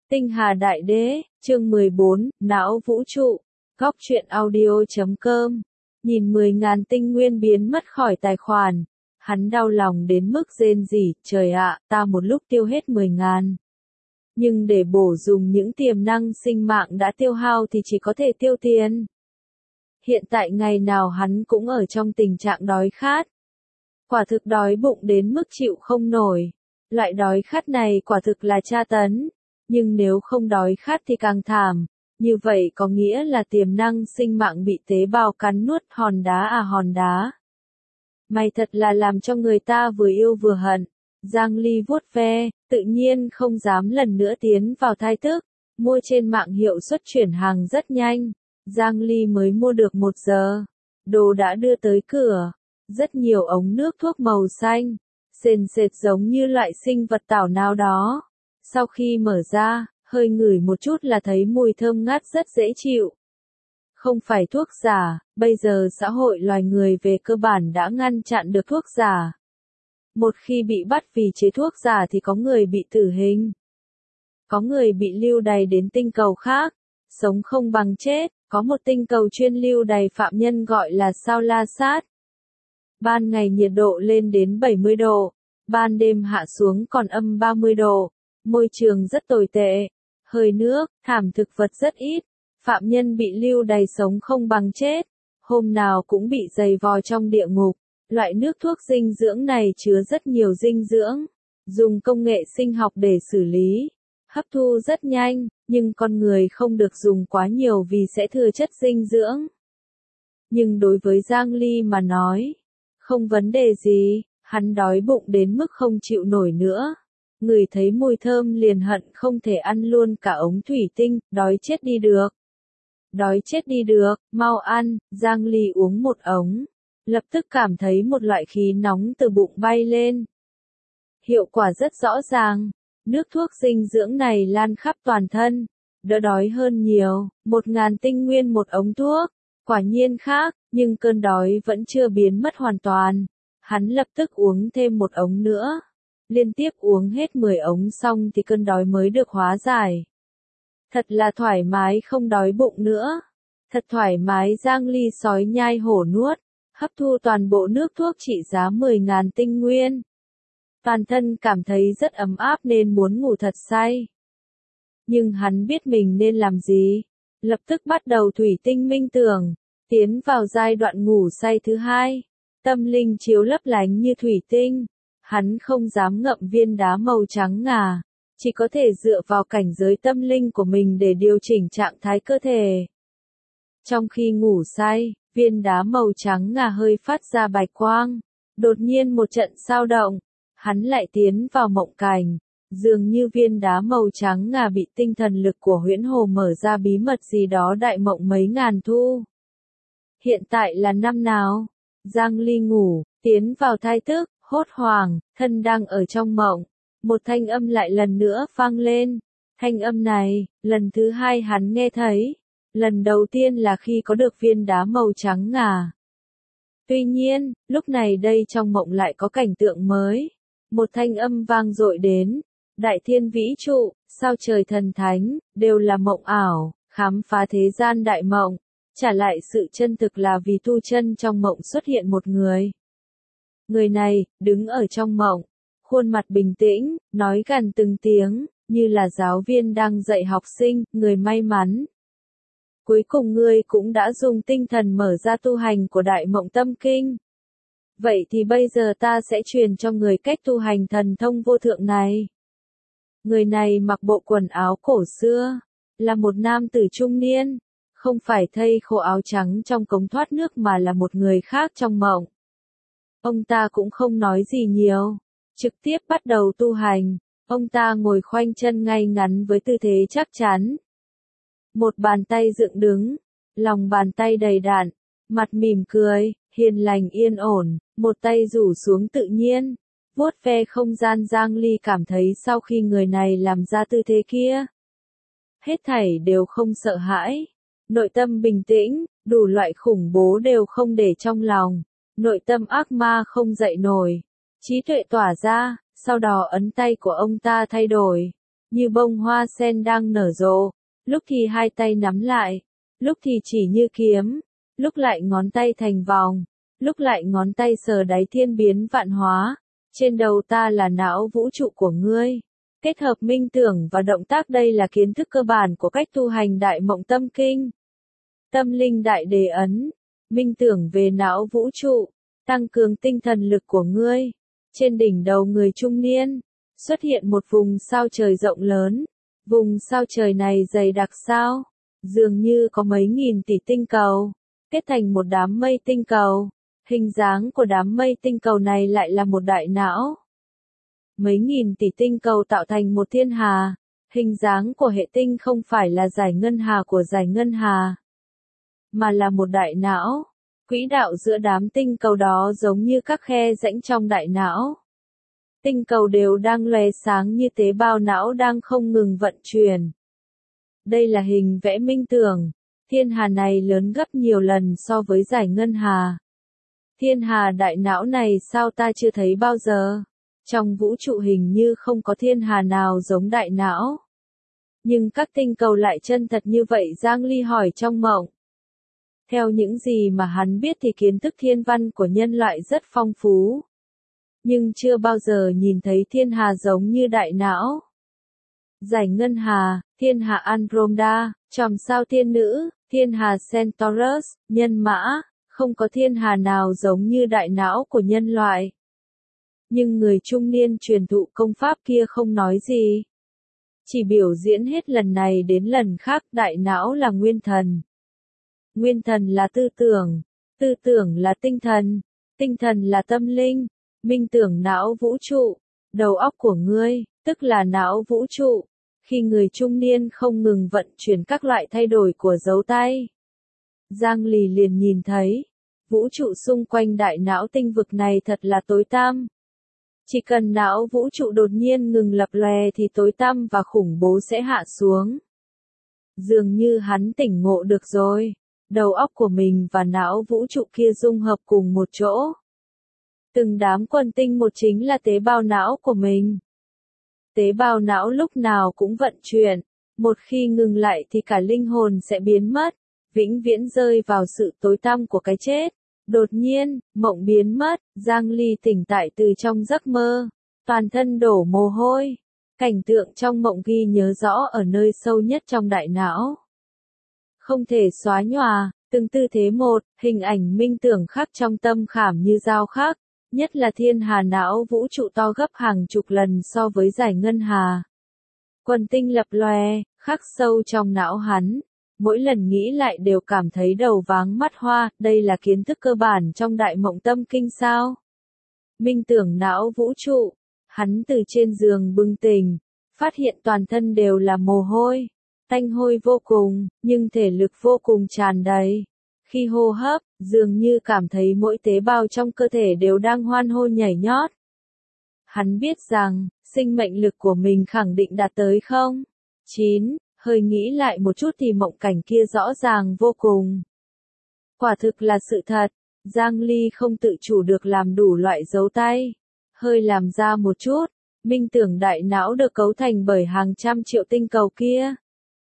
Tinh Hà Đại Đế, chương 14, Não Vũ Trụ, Góc truyện audio.com. Nhìn 10.000 tinh nguyên biến mất khỏi tài khoản, hắn đau lòng đến mức rên rỉ, trời ạ, ta một lúc tiêu hết 10.000. Nhưng để bổ dùng những tiềm năng sinh mạng đã tiêu hao thì chỉ có thể tiêu tiền. Hiện tại ngày nào hắn cũng ở trong tình trạng đói khát. Quả thực đói bụng đến mức chịu không nổi. Loại đói khát này quả thực là tra tấn. Nhưng nếu không đói khát thì càng thảm. Như vậy có nghĩa là tiềm năng sinh mạng bị tế bào cắn nuốt, hòn đá à hòn đá. Mày thật là làm cho người ta vừa yêu vừa hận. Giang Ly vuốt ve, tự nhiên không dám lần nữa tiến vào thai tức. Mua trên mạng hiệu suất chuyển hàng rất nhanh. Giang Ly mới mua được 1 giờ. Đồ đã đưa tới cửa. Rất nhiều ống nước thuốc màu xanh. Sền sệt giống như loại sinh vật tảo nào đó. Sau khi mở ra, hơi ngửi một chút là thấy mùi thơm ngát rất dễ chịu. Không phải thuốc giả, bây giờ xã hội loài người về cơ bản đã ngăn chặn được thuốc giả. Một khi bị bắt vì chế thuốc giả thì có người bị tử hình. Có người bị lưu đày đến tinh cầu khác, sống không bằng chết, có một tinh cầu chuyên lưu đày phạm nhân gọi là Sao La Sát. Ban ngày nhiệt độ lên đến 70 độ, ban đêm hạ xuống còn âm 30 độ, môi trường rất tồi tệ, hơi nước, thảm thực vật rất ít, phạm nhân bị lưu đày sống không bằng chết, hôm nào cũng bị giày vò trong địa ngục. Loại nước thuốc dinh dưỡng này chứa rất nhiều dinh dưỡng, dùng công nghệ sinh học để xử lý, hấp thu rất nhanh, nhưng con người không được dùng quá nhiều vì sẽ thừa chất dinh dưỡng. Nhưng đối với Giang Ly mà nói, không vấn đề gì, hắn đói bụng đến mức không chịu nổi nữa. Người thấy mùi thơm liền hận không thể ăn luôn cả ống thủy tinh, đói chết đi được. Đói chết đi được, mau ăn, Giang Ly uống một ống. Lập tức cảm thấy một loại khí nóng từ bụng bay lên. Hiệu quả rất rõ ràng, nước thuốc dinh dưỡng này lan khắp toàn thân, đỡ đói hơn nhiều, 1.000 tinh nguyên một ống thuốc, quả nhiên khác, nhưng cơn đói vẫn chưa biến mất hoàn toàn. Hắn lập tức uống thêm một ống nữa, liên tiếp uống hết 10 ống xong thì cơn đói mới được hóa giải. Thật là thoải mái không đói bụng nữa, thật thoải mái. Giang Ly sói nhai hổ nuốt. Hấp thu toàn bộ nước thuốc trị giá 10.000 tinh nguyên. Toàn thân cảm thấy rất ấm áp nên muốn ngủ thật say. Nhưng hắn biết mình nên làm gì. Lập tức bắt đầu thủy tinh minh tưởng, tiến vào giai đoạn ngủ say thứ 2. Tâm linh chiếu lấp lánh như thủy tinh. Hắn không dám ngậm viên đá màu trắng ngà. Chỉ có thể dựa vào cảnh giới tâm linh của mình để điều chỉnh trạng thái cơ thể. Trong khi ngủ say, viên đá màu trắng ngà hơi phát ra bạch quang. Đột nhiên một trận sao động, hắn lại tiến vào mộng cảnh. Dường như viên đá màu trắng ngà bị tinh thần lực của huyễn hồ mở ra bí mật gì đó đại mộng mấy ngàn thu. Hiện tại là năm nào? Giang Ly ngủ, tiến vào thai thức, hốt hoảng, thân đang ở trong mộng. Một thanh âm lại lần nữa vang lên. Thanh âm này, lần thứ 2 hắn nghe thấy. Lần đầu tiên là khi có được viên đá màu trắng ngà. Tuy nhiên, lúc này đây trong mộng lại có cảnh tượng mới. Một thanh âm vang dội đến. Đại thiên vĩ trụ, sao trời thần thánh, đều là mộng ảo, khám phá thế gian đại mộng. Trả lại sự chân thực là vì tu chân trong mộng xuất hiện một người. Người này, đứng ở trong mộng. Khuôn mặt bình tĩnh, nói gần từng tiếng, như là giáo viên đang dạy học sinh, người may mắn. Cuối cùng ngươi cũng đã dùng tinh thần mở ra tu hành của Đại Mộng Tâm Kinh. Vậy thì bây giờ ta sẽ truyền cho người cách tu hành thần thông vô thượng này. Người này mặc bộ quần áo cổ xưa, là một nam tử trung niên, không phải thây khô áo trắng trong cống thoát nước mà là một người khác trong mộng. Ông ta cũng không nói gì nhiều, trực tiếp bắt đầu tu hành. Ông ta ngồi khoanh chân ngay ngắn với tư thế chắc chắn. Một bàn tay dựng đứng, lòng bàn tay đầy đặn, mặt mỉm cười, hiền lành yên ổn, một tay rủ xuống tự nhiên, vuốt ve không gian. Giang Ly cảm thấy sau khi người này làm ra tư thế kia, hết thảy đều không sợ hãi, nội tâm bình tĩnh, đủ loại khủng bố đều không để trong lòng, nội tâm ác ma không dậy nổi, trí tuệ tỏa ra. Sau đó ấn tay của ông ta thay đổi, như bông hoa sen đang nở rộ, lúc thì hai tay nắm lại, lúc thì chỉ như kiếm, lúc lại ngón tay thành vòng, lúc lại ngón tay sờ đáy thiên biến vạn hóa. Trên đầu ta là não vũ trụ của ngươi. Kết hợp minh tưởng và động tác, đây là kiến thức cơ bản của cách tu hành Đại Mộng Tâm Kinh. Tâm linh đại đề ấn, minh tưởng về não vũ trụ, tăng cường tinh thần lực của ngươi. Trên đỉnh đầu người trung niên, xuất hiện một vùng sao trời rộng lớn. Vùng sao trời này dày đặc sao, dường như có mấy nghìn tỷ tinh cầu, kết thành một đám mây tinh cầu. Hình dáng của đám mây tinh cầu này lại là một đại não. Mấy nghìn tỷ tinh cầu tạo thành một thiên hà. Hình dáng của hệ tinh không phải là giải ngân hà của giải ngân hà, mà là một đại não. Quỹ đạo giữa đám tinh cầu đó giống như các khe rãnh trong đại não. Tinh cầu đều đang lóe sáng như tế bào não đang không ngừng vận chuyển. Đây là hình vẽ minh tưởng. Thiên hà này lớn gấp nhiều lần so với giải ngân hà. Thiên hà đại não này sao ta chưa thấy bao giờ? Trong vũ trụ hình như không có thiên hà nào giống đại não. Nhưng các tinh cầu lại chân thật như vậy, Giang Ly hỏi trong mộng. Theo những gì mà hắn biết thì kiến thức thiên văn của nhân loại rất phong phú. Nhưng chưa bao giờ nhìn thấy thiên hà giống như đại não. Giải ngân hà, thiên hà Andromeda, chòm sao thiên nữ, thiên hà Centaurus, nhân mã, không có thiên hà nào giống như đại não của nhân loại. Nhưng người trung niên truyền thụ công pháp kia không nói gì. Chỉ biểu diễn hết lần này đến lần khác, đại não là nguyên thần. Nguyên thần là tư tưởng là tinh thần là tâm linh, minh tưởng não vũ trụ, đầu óc của ngươi, tức là não vũ trụ. Khi người trung niên không ngừng vận chuyển các loại thay đổi của dấu tay, Giang Ly liền nhìn thấy, vũ trụ xung quanh đại não tinh vực này thật là tối tăm. Chỉ cần não vũ trụ đột nhiên ngừng lập lòe thì tối tăm và khủng bố sẽ hạ xuống. Dường như hắn tỉnh ngộ được rồi. Đầu óc của mình và não vũ trụ kia dung hợp cùng một chỗ. Từng đám quần tinh một chính là tế bào não của mình. Tế bào não lúc nào cũng vận chuyển. Một khi ngừng lại thì cả linh hồn sẽ biến mất. Vĩnh viễn rơi vào sự tối tăm của cái chết. Đột nhiên, mộng biến mất, Giang Ly tỉnh tại từ trong giấc mơ. Toàn thân đổ mồ hôi. Cảnh tượng trong mộng ghi nhớ rõ ở nơi sâu nhất trong đại não. Không thể xóa nhòa, từng tư thế một, hình ảnh minh tưởng khắc trong tâm khảm như dao khắc, nhất là thiên hà não vũ trụ to gấp hàng chục lần so với giải ngân hà. Quần tinh lập lòe, khắc sâu trong não hắn, mỗi lần nghĩ lại đều cảm thấy đầu váng mắt hoa, đây là kiến thức cơ bản trong Đại Mộng Tâm Kinh sao? Minh tưởng não vũ trụ, hắn từ trên giường bừng tỉnh, phát hiện toàn thân đều là mồ hôi. Tanh hôi vô cùng, nhưng thể lực vô cùng tràn đầy. Khi hô hấp, dường như cảm thấy mỗi tế bào trong cơ thể đều đang hoan hô nhảy nhót. Hắn biết rằng, sinh mệnh lực của mình khẳng định đạt tới không? 9, hơi nghĩ lại một chút thì mộng cảnh kia rõ ràng vô cùng. Quả thực là sự thật, Giang Ly không tự chủ được làm đủ loại dấu tay. Hơi làm ra một chút, minh tưởng đại não được cấu thành bởi hàng trăm triệu tinh cầu kia.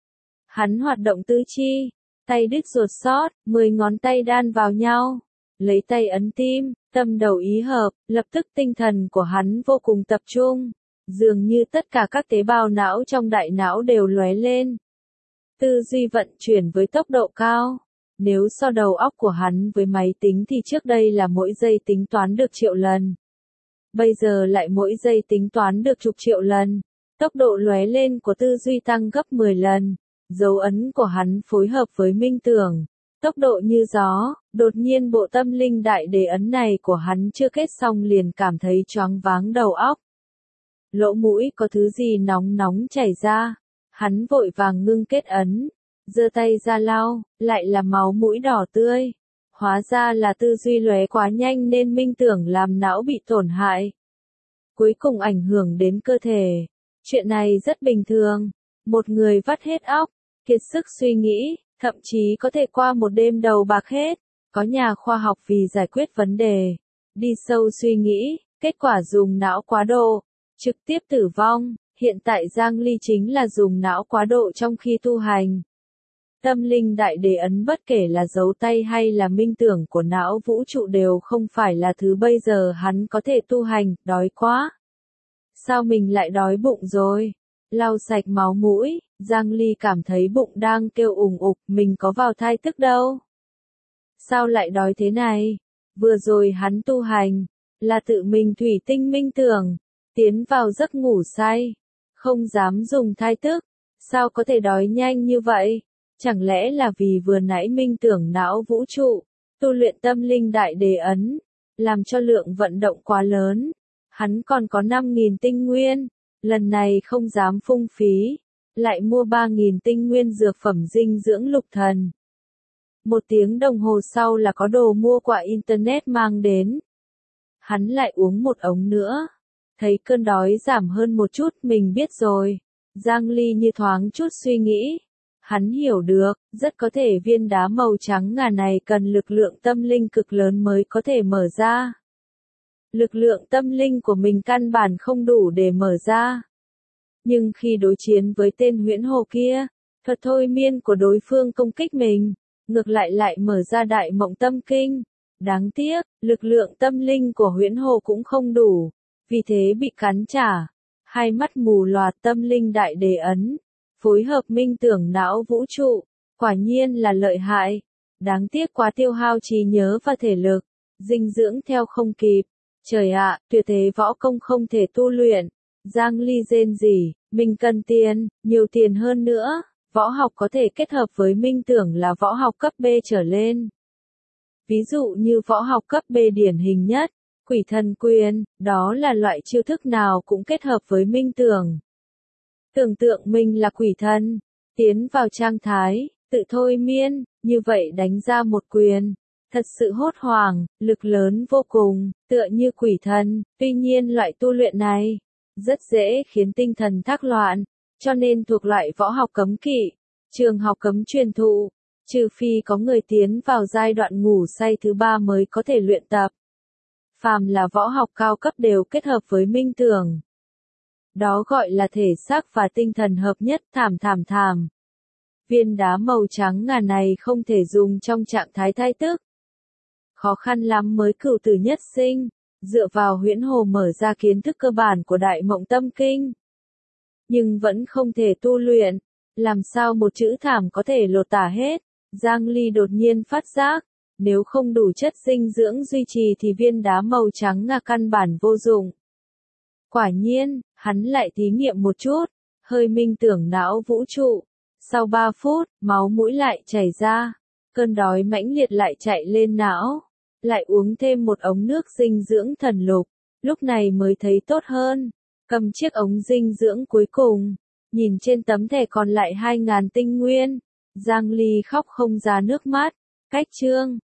Hắn hoạt động tứ chi, tay đứt ruột sót, 10 ngón tay đan vào nhau, lấy tay ấn tim, tâm đầu ý hợp, lập tức tinh thần của hắn vô cùng tập trung, dường như tất cả các tế bào não trong đại não đều lóe lên. Tư duy vận chuyển với tốc độ cao. Nếu so đầu óc của hắn với máy tính thì trước đây là mỗi giây tính toán được triệu lần. Bây giờ lại mỗi giây tính toán được chục triệu lần. Tốc độ lóe lên của tư duy tăng gấp 10 lần. Dấu ấn của hắn phối hợp với minh tưởng, tốc độ như gió, đột nhiên bộ tâm linh đại đề ấn này của hắn chưa kết xong liền cảm thấy choáng váng đầu óc. Lỗ mũi có thứ gì nóng nóng chảy ra, hắn vội vàng ngưng kết ấn, giơ tay ra lau, lại là máu mũi đỏ tươi. Hóa ra là tư duy lóe quá nhanh nên minh tưởng làm não bị tổn hại. Cuối cùng ảnh hưởng đến cơ thể. Chuyện này rất bình thường, một người vắt hết óc, kiệt sức suy nghĩ, thậm chí có thể qua một đêm đầu bạc hết. Có nhà khoa học vì giải quyết vấn đề, đi sâu suy nghĩ, kết quả dùng não quá độ, trực tiếp tử vong. Hiện tại Giang Ly chính là dùng não quá độ trong khi tu hành. Tâm linh đại đế ấn bất kể là dấu tay hay là minh tưởng của não vũ trụ đều không phải là thứ bây giờ hắn có thể tu hành, đói quá. Sao mình lại đói bụng rồi? Lau sạch máu mũi, Giang Ly cảm thấy bụng đang kêu ủng ục, mình có vào thai tức đâu. Sao lại đói thế này? Vừa rồi hắn tu hành, là tự mình thủy tinh minh tưởng, tiến vào giấc ngủ say, không dám dùng thai tức, sao có thể đói nhanh như vậy? Chẳng lẽ là vì vừa nãy minh tưởng não vũ trụ, tu luyện tâm linh đại đế ấn, làm cho lượng vận động quá lớn, hắn còn có 5.000 tinh nguyên, lần này không dám phung phí, lại mua 3.000 tinh nguyên dược phẩm dinh dưỡng lục thần. 1 tiếng đồng hồ sau là có đồ mua qua Internet mang đến. Hắn lại uống một ống nữa. Thấy cơn đói giảm hơn một chút, mình biết rồi. Giang Ly như thoáng chút suy nghĩ. Hắn hiểu được, rất có thể viên đá màu trắng ngà này cần lực lượng tâm linh cực lớn mới có thể mở ra. Lực lượng tâm linh của mình căn bản không đủ để mở ra. Nhưng khi đối chiến với tên huyễn hồ kia, thuật thôi miên của đối phương công kích mình, ngược lại mở ra đại mộng tâm kinh. Đáng tiếc, lực lượng tâm linh của huyễn hồ cũng không đủ, vì thế bị cắn trả. Hai mắt mù loạt tâm linh đại đế ấn, phối hợp minh tưởng não vũ trụ, quả nhiên là lợi hại. Đáng tiếc quá tiêu hao trí nhớ và thể lực, dinh dưỡng theo không kịp. Trời ạ, tuyệt thế võ công không thể tu luyện. Giang Ly rên rỉ, mình cần tiền, nhiều tiền hơn nữa. Võ học có thể kết hợp với minh tưởng là võ học cấp B trở lên. Ví dụ như võ học cấp B điển hình nhất, quỷ thần quyền, đó là loại chiêu thức nào cũng kết hợp với minh tưởng. Tưởng tượng mình là quỷ thần, tiến vào trạng thái, tự thôi miên, như vậy đánh ra một quyền. Thật sự hốt hoảng, lực lớn vô cùng, tựa như quỷ thần, tuy nhiên loại tu luyện này, rất dễ khiến tinh thần thác loạn, cho nên thuộc loại võ học cấm kỵ, trường học cấm truyền thụ, trừ phi có người tiến vào giai đoạn ngủ say thứ 3 mới có thể luyện tập. Phàm là võ học cao cấp đều kết hợp với minh tưởng. Đó gọi là thể xác và tinh thần hợp nhất, thảm. Viên đá màu trắng ngà này không thể dùng trong trạng thái thai tức. Khó khăn lắm mới cửu tử nhất sinh, dựa vào huyễn hồ mở ra kiến thức cơ bản của đại mộng tâm kinh. Nhưng vẫn không thể tu luyện, làm sao một chữ thảm có thể lột tả hết. Giang Ly đột nhiên phát giác, nếu không đủ chất dinh dưỡng duy trì thì viên đá màu trắng ngà căn bản vô dụng. Quả nhiên, hắn lại thí nghiệm một chút, hơi minh tưởng não vũ trụ. Sau 3 phút, máu mũi lại chảy ra, cơn đói mãnh liệt lại chạy lên não, lại uống thêm một ống nước dinh dưỡng thần lục, lúc này mới thấy tốt hơn. Cầm chiếc ống dinh dưỡng cuối cùng, nhìn trên tấm thẻ còn lại 2.000 tinh nguyên, Giang Ly khóc không ra nước mắt. Cách chương